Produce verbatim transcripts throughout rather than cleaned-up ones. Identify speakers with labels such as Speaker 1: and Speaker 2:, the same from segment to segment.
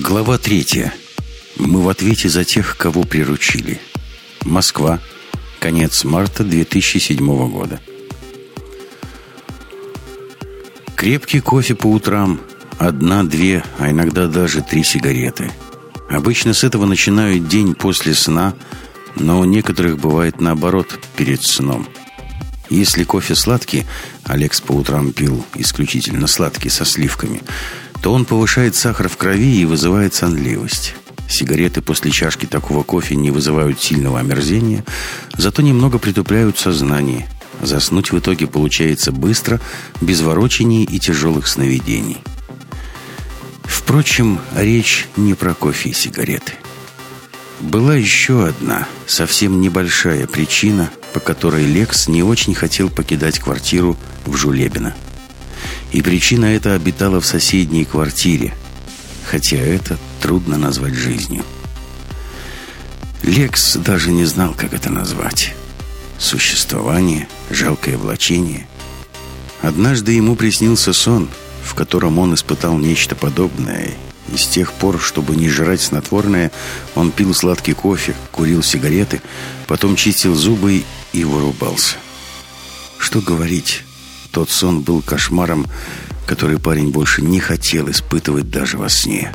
Speaker 1: Глава третья. Мы в ответе за тех, кого приручили. Москва. Конец марта две тысячи седьмого года. Крепкий кофе по утрам. Одна, две, а иногда даже три сигареты. Обычно с этого начинают день после сна, но у некоторых бывает наоборот, перед сном. Если кофе сладкий, Алекс по утрам пил исключительно сладкий со сливками, то он повышает сахар в крови и вызывает сонливость. Сигареты после чашки такого кофе не вызывают сильного омерзения, зато немного притупляют сознание. Заснуть в итоге получается быстро, без ворочаний и тяжелых сновидений. Впрочем, речь не про кофе и сигареты. Была еще одна, совсем небольшая причина, по которой Лекс не очень хотел покидать квартиру в Жулебино. И причина эта обитала в соседней квартире, хотя это трудно назвать жизнью. Лекс даже не знал, как это назвать. Существование, жалкое влачение. Однажды ему приснился сон, в котором он испытал нечто подобное. И с тех пор, чтобы не жрать снотворное, он пил сладкий кофе, курил сигареты, потом чистил зубы и вырубался. Что говорить, тот сон был кошмаром, который парень больше не хотел испытывать даже во сне.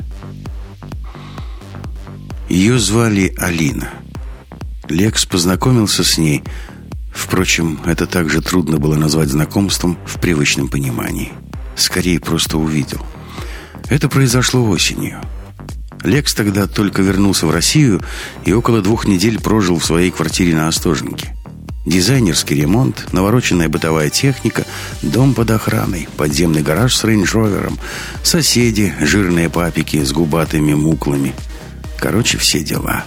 Speaker 1: Ее звали Алина. Лекс познакомился с ней. Впрочем, это также трудно было назвать знакомством в привычном понимании. Скорее, просто увидел. Это произошло осенью. Лекс тогда только вернулся в Россию и около двух недель прожил в своей квартире на Остоженке. Дизайнерский ремонт, навороченная бытовая техника, дом под охраной, подземный гараж с рейндж-ровером, соседи, жирные папики с губатыми муклами. Короче, все дела.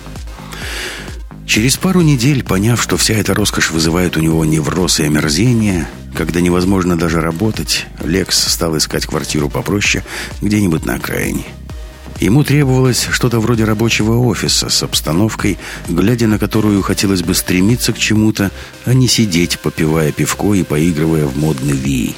Speaker 1: Через пару недель, поняв, что вся эта роскошь вызывает у него невроз и омерзение, когда невозможно даже работать, Лекс стал искать квартиру попроще где-нибудь на окраине. Ему требовалось что-то вроде рабочего офиса с обстановкой, глядя на которую хотелось бы стремиться к чему-то, а не сидеть, попивая пивко и поигрывая в модный Wii.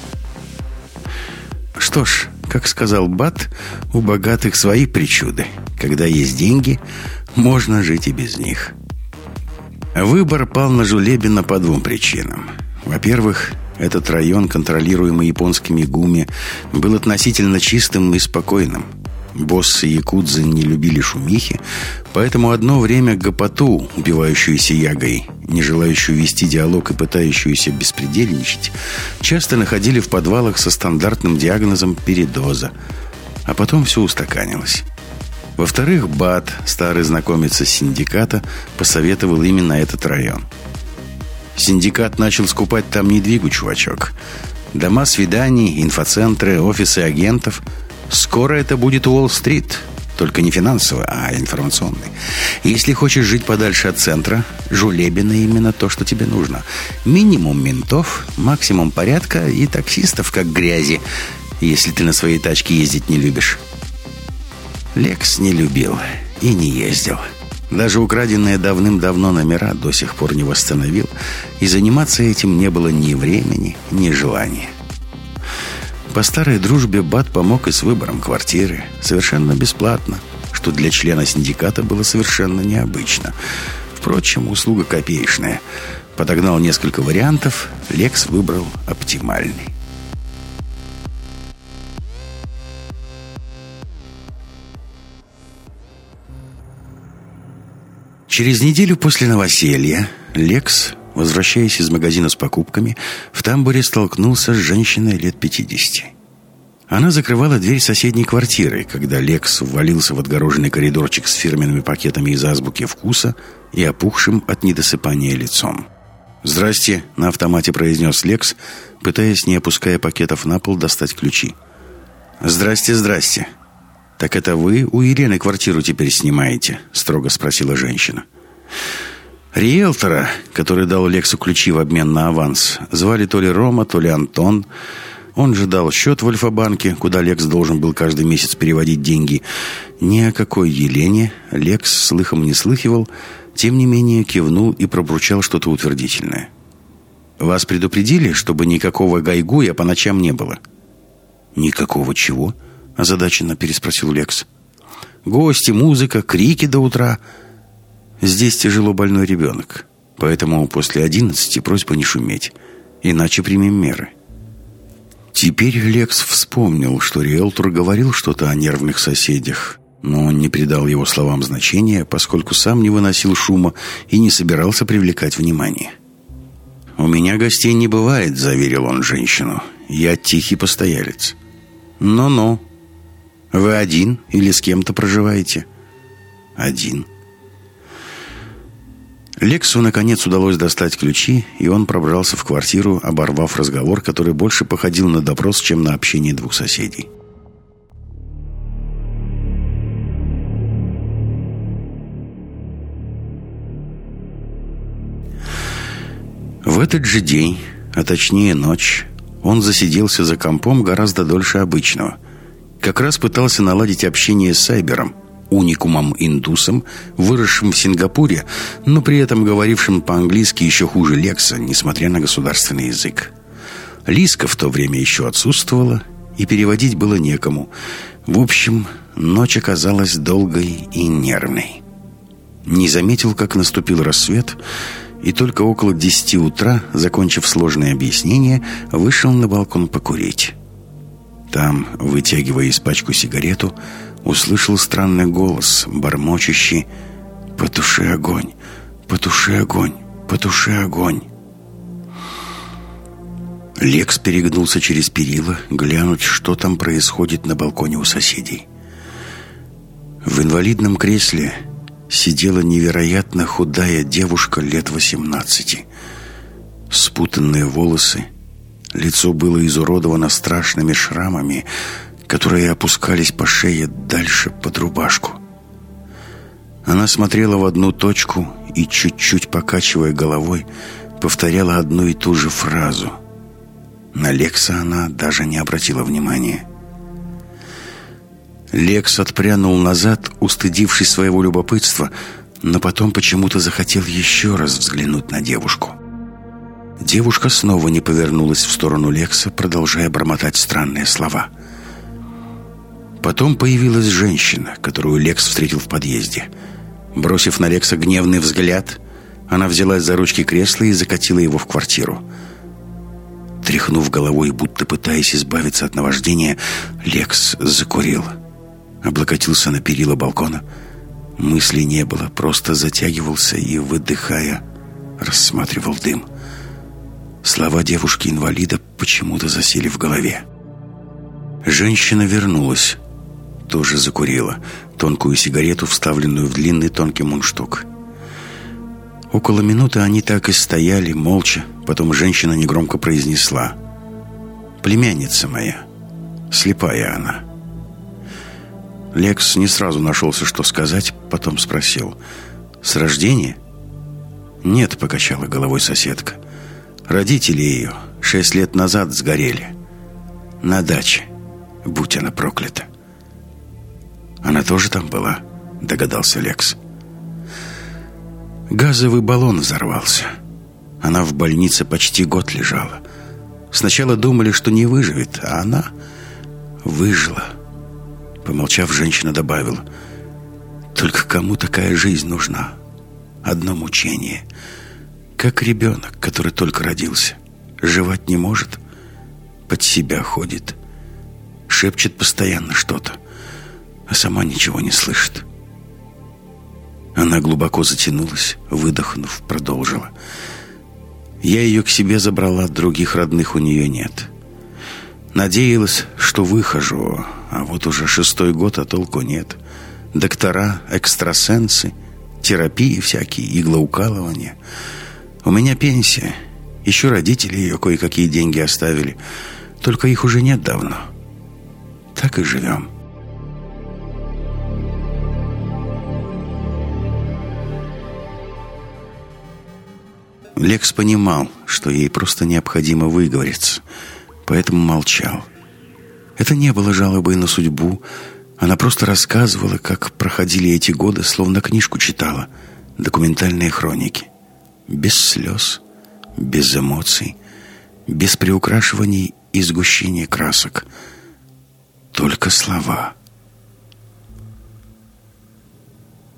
Speaker 1: Что ж, как сказал Бат, у богатых свои причуды. Когда есть деньги, можно жить и без них. Выбор пал на Жулебино по двум причинам. Во-первых, этот район, контролируемый японскими гуми, был относительно чистым и спокойным. Боссы якудзы не любили шумихи, поэтому одно время гопоту, упивающуюся ягой, не желающую вести диалог и пытающуюся беспредельничать, часто находили в подвалах со стандартным диагнозом передоза. А потом все устаканилось. Во-вторых, Бат, старый знакомец из синдиката, посоветовал именно этот район. Синдикат начал скупать там недвигу, чувачок. Дома свиданий, инфоцентры, офисы агентов. Скоро это будет Уолл-стрит. Только не финансовый, а информационный. Если хочешь жить подальше от центра, Жулебино именно то, что тебе нужно. Минимум ментов, максимум порядка и таксистов, как грязи, если ты на своей тачке ездить не любишь. Лекс не любил и не ездил. Даже украденные давным-давно номера до сих пор не восстановил, и заниматься этим не было ни времени, ни желания. По старой дружбе Бат помог и с выбором квартиры, совершенно бесплатно, что для члена синдиката было совершенно необычно. Впрочем, услуга копеечная. Подогнал несколько вариантов, Лекс выбрал оптимальный. Через неделю после новоселья Лекс, возвращаясь из магазина с покупками, в тамбуре столкнулся с женщиной лет пятидесяти. Она закрывала дверь соседней квартиры, когда Лекс ввалился в отгороженный коридорчик с фирменными пакетами из азбуки вкуса и опухшим от недосыпания лицом. «Здрасте», — на автомате произнес Лекс, пытаясь, не опуская пакетов на пол, достать ключи. «Здрасте, здрасте. Так это вы у Елены квартиру теперь снимаете?» — строго спросила женщина. Риэлтора, который дал Лексу ключи в обмен на аванс, звали то ли Рома, то ли Антон. Он же дал счет в Альфа-банке, куда Лекс должен был каждый месяц переводить деньги. Ни о какой Елене Лекс слыхом не слыхивал, тем не менее кивнул и пробурчал что-то утвердительное. «Вас предупредили, чтобы никакого гайгуя по ночам не было?» «Никакого чего?» — озадаченно переспросил Лекс. Гости, музыка, крики до утра. Здесь тяжело больной ребенок. Поэтому после одиннадцати просьба не шуметь. Иначе примем меры. Теперь Лекс вспомнил, что риэлтор говорил что-то о нервных соседях, но он не придал его словам значения, поскольку сам не выносил шума и не собирался привлекать внимание. «У меня гостей не бывает», — заверил он женщину. «Я тихий постоялец». «Ну-ну. Вы один или с кем-то проживаете?» «Один». Лексу, наконец, удалось достать ключи, и он пробрался в квартиру, оборвав разговор, который больше походил на допрос, чем на общение двух соседей. В этот же день, а точнее ночь, он засиделся за компом гораздо дольше обычного. Как раз пытался наладить общение с Сайбером, уникумом-индусом, выросшим в Сингапуре, но при этом говорившим по-английски еще хуже Лекса, несмотря на государственный язык. Лиска в то время еще отсутствовала, и переводить было некому. В общем, ночь оказалась долгой и нервной. Не заметил, как наступил рассвет, и только около десяти утра, закончив сложное объяснение, вышел на балкон покурить. Там, вытягивая из пачку сигарету, услышал странный голос, бормочущий: «Потуши огонь, потуши огонь, потуши огонь». Лекс перегнулся через перила, глянуть, что там происходит на балконе у соседей. В инвалидном кресле сидела невероятно худая девушка лет восемнадцати. Спутанные волосы, лицо было изуродовано страшными шрамами, которые опускались по шее дальше под рубашку. Она смотрела в одну точку и, чуть-чуть покачивая головой, повторяла одну и ту же фразу. На Лекса она даже не обратила внимания. Лекс отпрянул назад, устыдившись своего любопытства, но потом почему-то захотел еще раз взглянуть на девушку. Девушка снова не повернулась в сторону Лекса, продолжая бормотать странные слова. Потом появилась женщина, которую Лекс встретил в подъезде. Бросив на Лекса гневный взгляд, она взялась за ручки кресла и закатила его в квартиру. Тряхнув головой, будто пытаясь избавиться от наваждения, Лекс закурил. Облокотился на перила балкона. Мыслей не было, просто затягивался и, выдыхая, рассматривал дым. Слова девушки-инвалида почему-то засели в голове. Женщина вернулась. Тоже закурила. Тонкую сигарету, вставленную в длинный тонкий мундштук. Около минуты они так и стояли, молча. Потом женщина негромко произнесла: «Племянница моя. Слепая она». Лекс не сразу нашелся, что сказать, потом спросил: «С рождения?» «Нет», — покачала головой соседка. «Родители ее шесть лет назад сгорели. На даче. Будь она проклята». «Она тоже там была?» — догадался Лекс. «Газовый баллон взорвался. Она в больнице почти год лежала. Сначала думали, что не выживет, а она выжила». Помолчав, женщина добавила: «Только кому такая жизнь нужна? Одно мучение. Как ребенок, который только родился. Жевать не может, под себя ходит, шепчет постоянно что-то, а сама ничего не слышит». Она глубоко затянулась, выдохнув, продолжила: «Я ее к себе забрала, других родных у нее нет. Надеялась, что выхожу, а вот уже шестой год, а толку нет. Доктора, экстрасенсы, терапии всякие, иглоукалывания. У меня пенсия. Еще родители ее кое-какие деньги оставили. Только их уже нет давно. Так и живем». Лекс понимал, что ей просто необходимо выговориться, поэтому молчал. Это не было жалобой на судьбу. Она просто рассказывала, как проходили эти годы, словно книжку читала. Документальные хроники. Без слез, без эмоций, без приукрашиваний и сгущения красок. Только слова.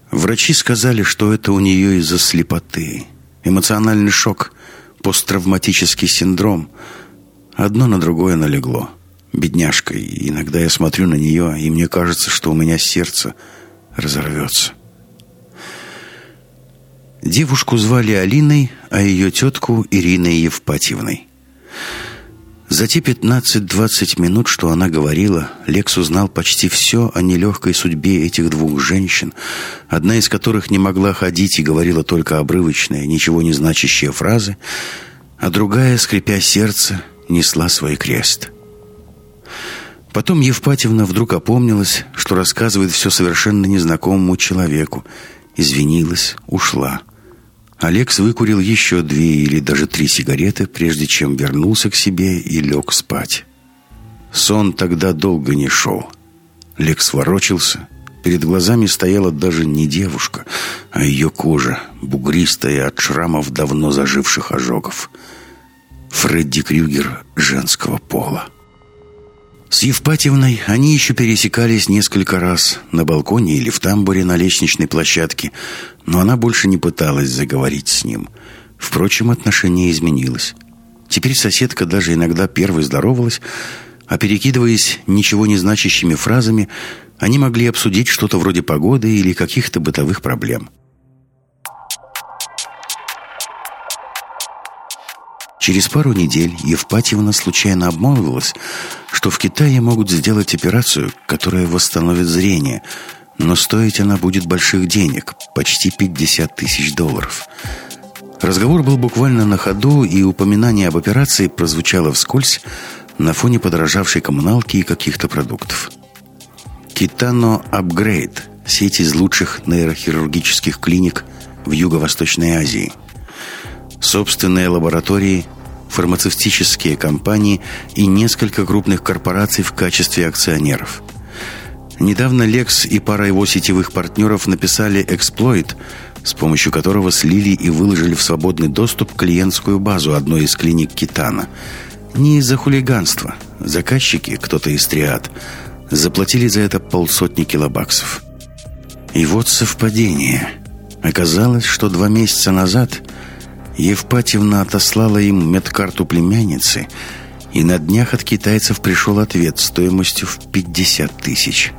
Speaker 1: Врачи сказали, что это у нее из-за слепоты. Эмоциональный шок, посттравматический синдром. Одно на другое налегло. Бедняжка. Иногда я смотрю на нее, и мне кажется, что у меня сердце разорвется. Девушку звали Алиной, а ее тетку Ириной Евпатьевной. За те пятнадцать-двадцать минут, что она говорила, Лекс узнал почти все о нелегкой судьбе этих двух женщин, одна из которых не могла ходить и говорила только обрывочные, ничего не значащие фразы, а другая, скрипя сердце, несла свой крест. Потом Евпатьевна вдруг опомнилась, что рассказывает все совершенно незнакомому человеку, извинилась, ушла. Алекс выкурил еще две или даже три сигареты, прежде чем вернулся к себе и лег спать. Сон тогда долго не шел. Лекс ворочался. Перед глазами стояла даже не девушка, а ее кожа, бугристая от шрамов давно заживших ожогов. Фредди Крюгер женского пола. С Евпатьевной они еще пересекались несколько раз на балконе или в тамбуре на лестничной площадке, но она больше не пыталась заговорить с ним. Впрочем, отношение изменилось. Теперь соседка даже иногда первой здоровалась, а перекидываясь ничего не значащими фразами, они могли обсудить что-то вроде погоды или каких-то бытовых проблем. Через пару недель Евпатьевна случайно обмолвилась, что в Китае могут сделать операцию, которая восстановит зрение, но стоить она будет больших денег, почти пятьдесят тысяч долларов. Разговор был буквально на ходу, и упоминание об операции прозвучало вскользь на фоне подорожавшей коммуналки и каких-то продуктов. Kitano Upgrade – сеть из лучших нейрохирургических клиник в Юго-Восточной Азии. Собственные лаборатории, фармацевтические компании и несколько крупных корпораций в качестве акционеров. Недавно Лекс и пара его сетевых партнеров написали эксплойт, с помощью которого слили и выложили в свободный доступ клиентскую базу одной из клиник Китано. Не из-за хулиганства. Заказчики, кто-то из триад, заплатили за это полсотни килобаксов. И вот совпадение. Оказалось, что два месяца назад Евпатьевна отослала им медкарту племянницы, и на днях от китайцев пришел ответ стоимостью в пятьдесят тысяч.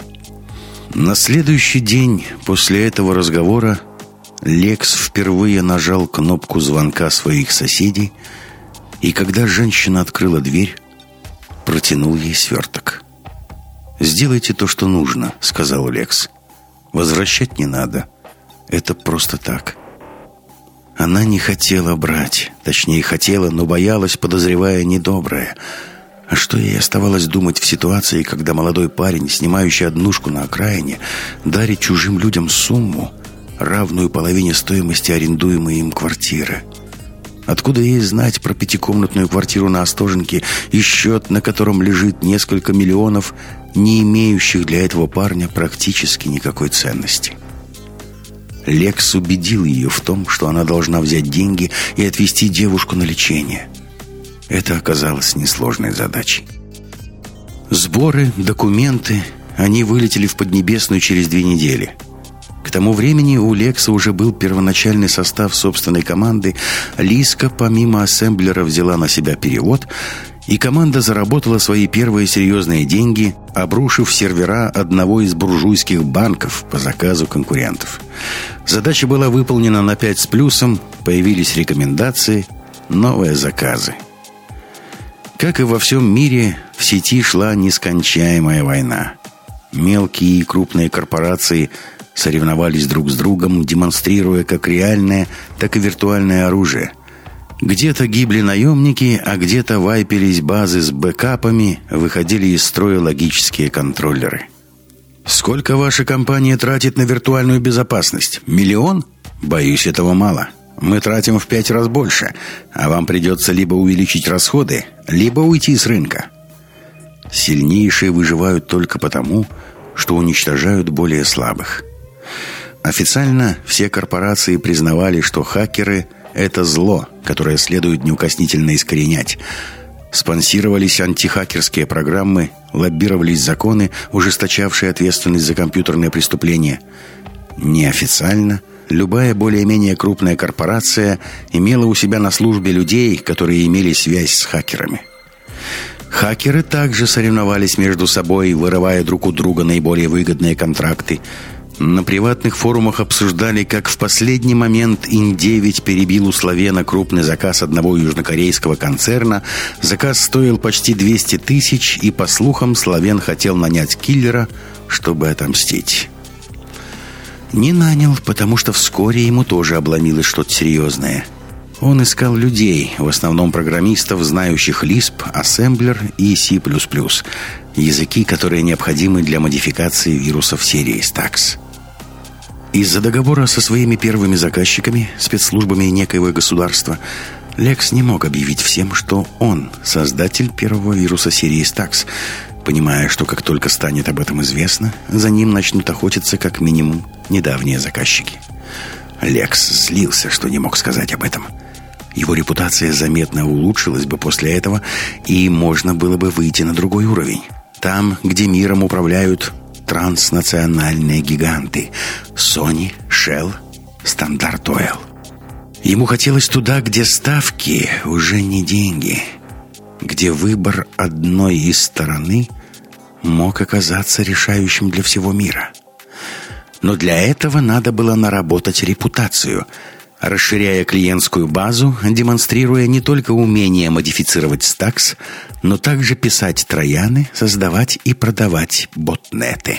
Speaker 1: На следующий день после этого разговора Лекс впервые нажал кнопку звонка своих соседей, и когда женщина открыла дверь, протянул ей сверток. «Сделайте то, что нужно», — сказал Лекс. «Возвращать не надо. Это просто так». Она не хотела брать. Точнее, хотела, но боялась, подозревая недоброе. А что ей оставалось думать в ситуации, когда молодой парень, снимающий однушку на окраине, дарит чужим людям сумму, равную половине стоимости арендуемой им квартиры? Откуда ей знать про пятикомнатную квартиру на Остоженке и счет, на котором лежит несколько миллионов, не имеющих для этого парня практически никакой ценности? Лекс убедил ее в том, что она должна взять деньги и отвезти девушку на лечение. Это оказалось несложной задачей. Сборы, документы, они вылетели в Поднебесную через две недели. К тому времени у Лекса уже был первоначальный состав собственной команды. Лиска помимо ассемблера взяла на себя перевод, и команда заработала свои первые серьезные деньги, обрушив сервера одного из буржуйских банков по заказу конкурентов. Задача была выполнена на пять с плюсом, появились рекомендации, новые заказы. Как и во всем мире, в сети шла нескончаемая война. Мелкие и крупные корпорации соревновались друг с другом, демонстрируя как реальное, так и виртуальное оружие. Где-то гибли наемники, а где-то вайпились базы с бэкапами, выходили из строя логические контроллеры. Сколько ваша компания тратит на виртуальную безопасность? Миллион? Боюсь, этого мало. Мы тратим в пять раз больше, а вам придется либо увеличить расходы, либо уйти с рынка. Сильнейшие выживают только потому, что уничтожают более слабых. Официально все корпорации признавали, что хакеры – это зло, которое следует неукоснительно искоренять. Спонсировались антихакерские программы, лоббировались законы, ужесточавшие ответственность за компьютерные преступления. Неофициально любая более-менее крупная корпорация имела у себя на службе людей, которые имели связь с хакерами. Хакеры также соревновались между собой, вырывая друг у друга наиболее выгодные контракты. На приватных форумах обсуждали, как в последний момент ин девять перебил у Славена крупный заказ одного южнокорейского концерна. Заказ стоил почти двести тысяч, и, по слухам, Славен хотел нанять киллера, чтобы отомстить. Не нанял, потому что вскоре ему тоже обломилось что-то серьезное. Он искал людей, в основном программистов, знающих лисп, ассемблер и си плюс плюс, языки, которые необходимы для модификации вирусов серии стакс. Из-за договора со своими первыми заказчиками, спецслужбами некоего государства, Лекс не мог объявить всем, что он создатель первого вируса серии стакс, понимая, что как только станет об этом известно, за ним начнут охотиться как минимум недавние заказчики. Лекс злился, что не мог сказать об этом. Его репутация заметно улучшилась бы после этого, и можно было бы выйти на другой уровень. Там, где миром управляют транснациональные гиганты Sony, Shell, Standard Oil. Ему хотелось туда, где ставки уже не деньги, где выбор одной из стороны мог оказаться решающим для всего мира. Но для этого надо было наработать репутацию, расширяя клиентскую базу, демонстрируя не только умение модифицировать стакс, но также писать трояны, создавать и продавать ботнеты.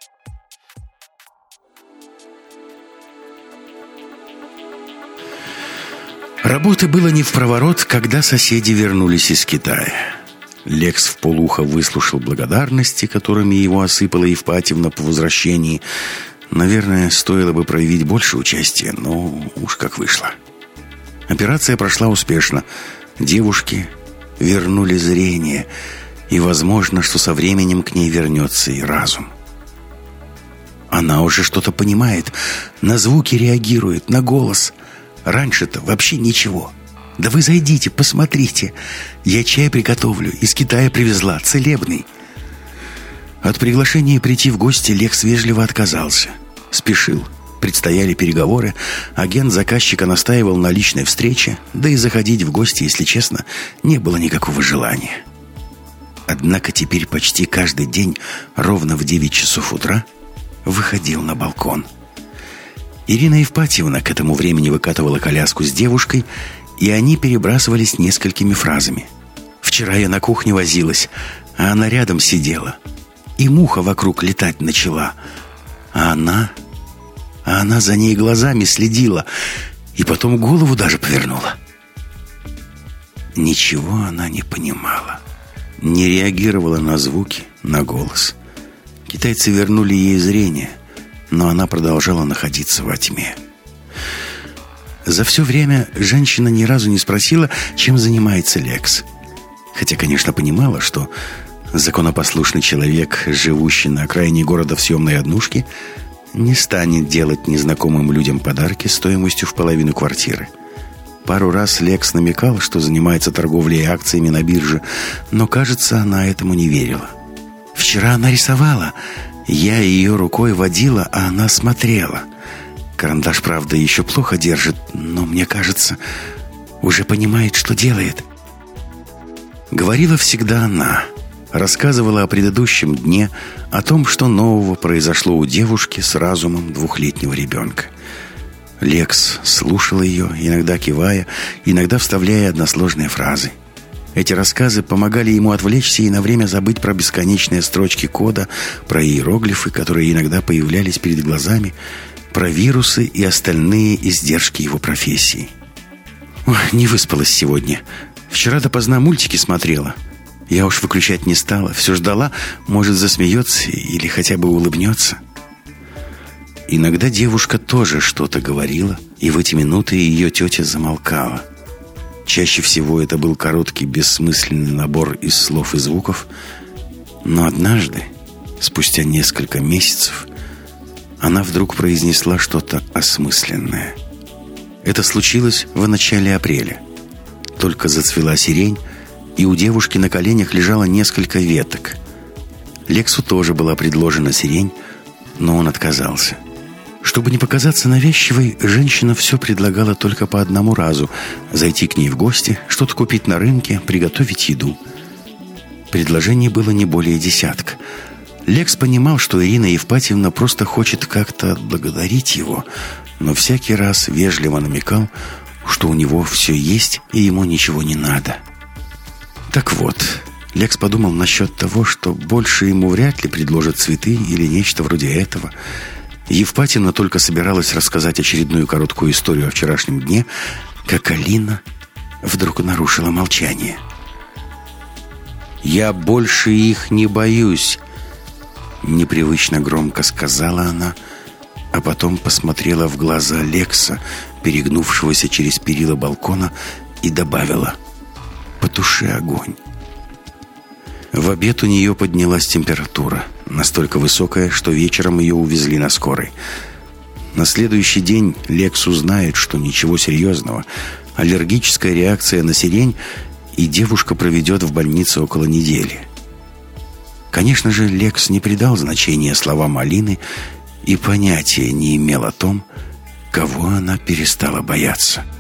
Speaker 1: Работы было не впроворот, когда соседи вернулись из Китая. Лекс вполуха выслушал благодарности, которыми его осыпала Евпатьевна по возвращении. Наверное, стоило бы проявить больше участия, но уж как вышло. Операция прошла успешно. Девушки вернули зрение, и возможно, что со временем к ней вернется и разум. Она уже что-то понимает, на звуки реагирует, на голос. Раньше-то вообще ничего. Да вы зайдите, посмотрите. Я чай приготовлю, из Китая привезла, целебный. От приглашения прийти в гости Лекс вежливо отказался. Спешил, предстояли переговоры. Агент заказчика настаивал на личной встрече, да и заходить в гости, если честно, не было никакого желания. Однако теперь почти каждый день ровно в девять часов утра выходил на балкон. Ирина Евпатьевна к этому времени выкатывала коляску с девушкой, и они перебрасывались несколькими фразами. «Вчера я на кухне возилась, а она рядом сидела. И муха вокруг летать начала. А она... А она за ней глазами следила. И потом голову даже повернула». Ничего она не понимала. Не реагировала на звуки, на голос. Китайцы вернули ей зрение, но она продолжала находиться во тьме. За все время женщина ни разу не спросила, чем занимается Лекс. Хотя, конечно, понимала, что законопослушный человек, живущий на окраине города в съемной однушке, не станет делать незнакомым людям подарки стоимостью в половину квартиры. Пару раз Лекс намекал, что занимается торговлей акциями на бирже, но, кажется, она этому не верила. «Вчера она рисовала. Я ее рукой водила, а она смотрела. Карандаш, правда, еще плохо держит, но, мне кажется, уже понимает, что делает». Говорила всегда она. Рассказывала о предыдущем дне, о том, что нового произошло у девушки с разумом двухлетнего ребенка. Лекс слушал ее, иногда кивая, иногда вставляя односложные фразы. Эти рассказы помогали ему отвлечься и на время забыть про бесконечные строчки кода, про иероглифы, которые иногда появлялись перед глазами, про вирусы и остальные издержки его профессии. «Ой, не выспалась сегодня. Вчера допоздна мультики смотрела. Я уж выключать не стала, все ждала, может, засмеется или хотя бы улыбнется». Иногда девушка тоже что-то говорила, и в эти минуты ее тетя замолкала. Чаще всего это был короткий, бессмысленный набор из слов и звуков, но однажды, спустя несколько месяцев, она вдруг произнесла что-то осмысленное. Это случилось в начале апреля. Только зацвела сирень, и у девушки на коленях лежало несколько веток. Лексу тоже была предложена сирень, но он отказался. Чтобы не показаться навязчивой, женщина все предлагала только по одному разу: зайти к ней в гости, что-то купить на рынке, приготовить еду. Предложений было не более десятка. Лекс понимал, что Ирина Евпатьевна просто хочет как-то отблагодарить его, но всякий раз вежливо намекал, что у него все есть и ему ничего не надо. Так вот, Лекс подумал насчет того, что больше ему вряд ли предложат цветы или нечто вроде этого. Евпатьевна только собиралась рассказать очередную короткую историю о вчерашнем дне, как Алина вдруг нарушила молчание. «Я больше их не боюсь», — непривычно громко сказала она, а потом посмотрела в глаза Лекса, перегнувшегося через перила балкона, и добавила: «Потуши огонь». В обед у нее поднялась температура, настолько высокая, что вечером ее увезли на скорой. На следующий день Лекс узнает, что ничего серьезного, аллергическая реакция на сирень, и девушка проведет в больнице около недели. Конечно же, Лекс не придал значения словам Алины и понятия не имел о том, кого она перестала бояться.